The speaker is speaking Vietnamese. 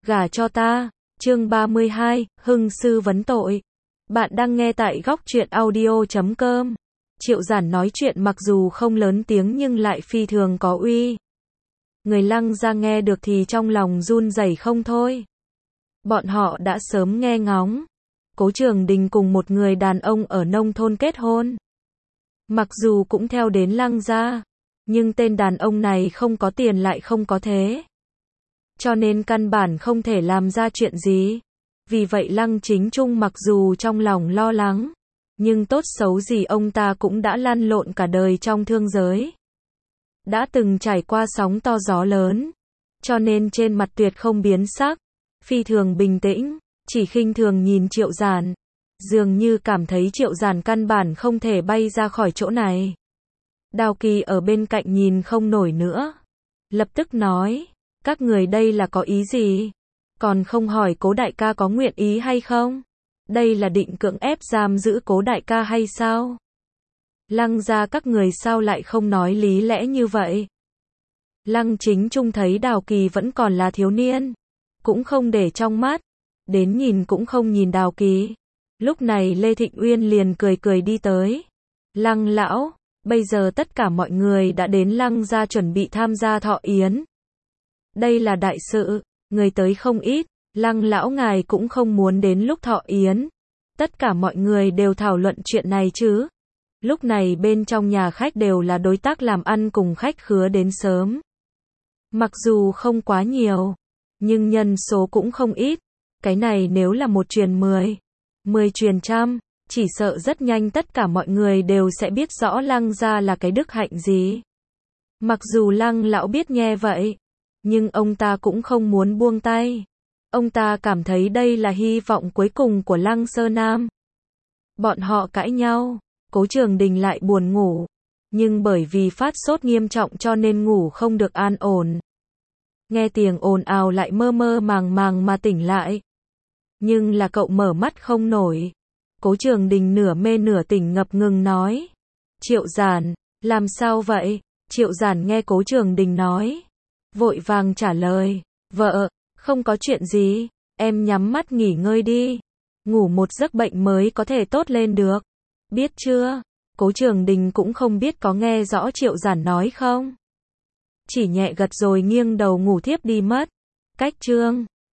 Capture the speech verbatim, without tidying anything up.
Gả cho ta. Chương ba mươi hai, Hưng sư vấn tội. Bạn đang nghe tại góc truyện audio chấm com. Triệu Giản nói chuyện mặc dù không lớn tiếng nhưng lại phi thường có uy. Người Lăng gia nghe được thì trong lòng run rẩy không thôi. Bọn họ đã sớm nghe ngóng. Cố Trường Đình cùng một người đàn ông ở nông thôn kết hôn. Mặc dù cũng theo đến Lăng gia, nhưng tên đàn ông này không có tiền lại không có thế. Cho nên căn bản không thể làm ra chuyện gì. Vì vậy Lăng Chính Trung mặc dù trong lòng lo lắng, nhưng tốt xấu gì ông ta cũng đã lăn lộn cả đời trong thương giới. Đã từng trải qua sóng to gió lớn, cho nên trên mặt tuyệt không biến sắc, phi thường bình tĩnh, chỉ khinh thường nhìn Triệu Giản, dường như cảm thấy Triệu Giản căn bản không thể bay ra khỏi chỗ này. Đào Kỳ ở bên cạnh nhìn không nổi nữa, lập tức nói, các người đây là có ý gì? Còn không hỏi Cố đại ca có nguyện ý hay không? Đây là định cưỡng ép giam giữ Cố đại ca hay sao? Lăng gia các người sao lại không nói lý lẽ như vậy? Lăng Chính Trung thấy Đào Kỳ vẫn còn là thiếu niên, cũng không để trong mắt, đến nhìn cũng không nhìn Đào Kỳ. Lúc này Lê Thịnh Uyên liền cười cười đi tới. Lăng lão, bây giờ tất cả mọi người đã đến Lăng gia chuẩn bị tham gia thọ yến. Đây là đại sự, người tới không ít, Lăng lão ngài cũng không muốn đến lúc thọ yến. Tất cả mọi người đều thảo luận chuyện này chứ. Lúc này bên trong nhà khách đều là đối tác làm ăn cùng khách khứa đến sớm. Mặc dù không quá nhiều, nhưng nhân số cũng không ít. Cái này nếu là một truyền mười, mười truyền trăm, chỉ sợ rất nhanh tất cả mọi người đều sẽ biết rõ Lăng gia là cái đức hạnh gì. Mặc dù Lăng lão biết nghe vậy, nhưng ông ta cũng không muốn buông tay. Ông ta cảm thấy đây là hy vọng cuối cùng của Lăng Sơ Nam. Bọn họ cãi nhau, Cố Trường Đình lại buồn ngủ, nhưng bởi vì phát sốt nghiêm trọng cho nên ngủ không được an ổn. Nghe tiếng ồn ào lại mơ mơ màng màng mà tỉnh lại. Nhưng là cậu mở mắt không nổi. Cố Trường Đình nửa mê nửa tỉnh ngập ngừng nói. Triệu Giản, làm sao vậy? Triệu Giản nghe Cố Trường Đình nói, vội vàng trả lời, vợ, không có chuyện gì, em nhắm mắt nghỉ ngơi đi. Ngủ một giấc bệnh mới có thể tốt lên được. Biết chưa? Cố Trường Đình cũng không biết có nghe rõ Triệu Giản nói không. Chỉ nhẹ gật rồi nghiêng đầu ngủ thiếp đi mất. Cách chương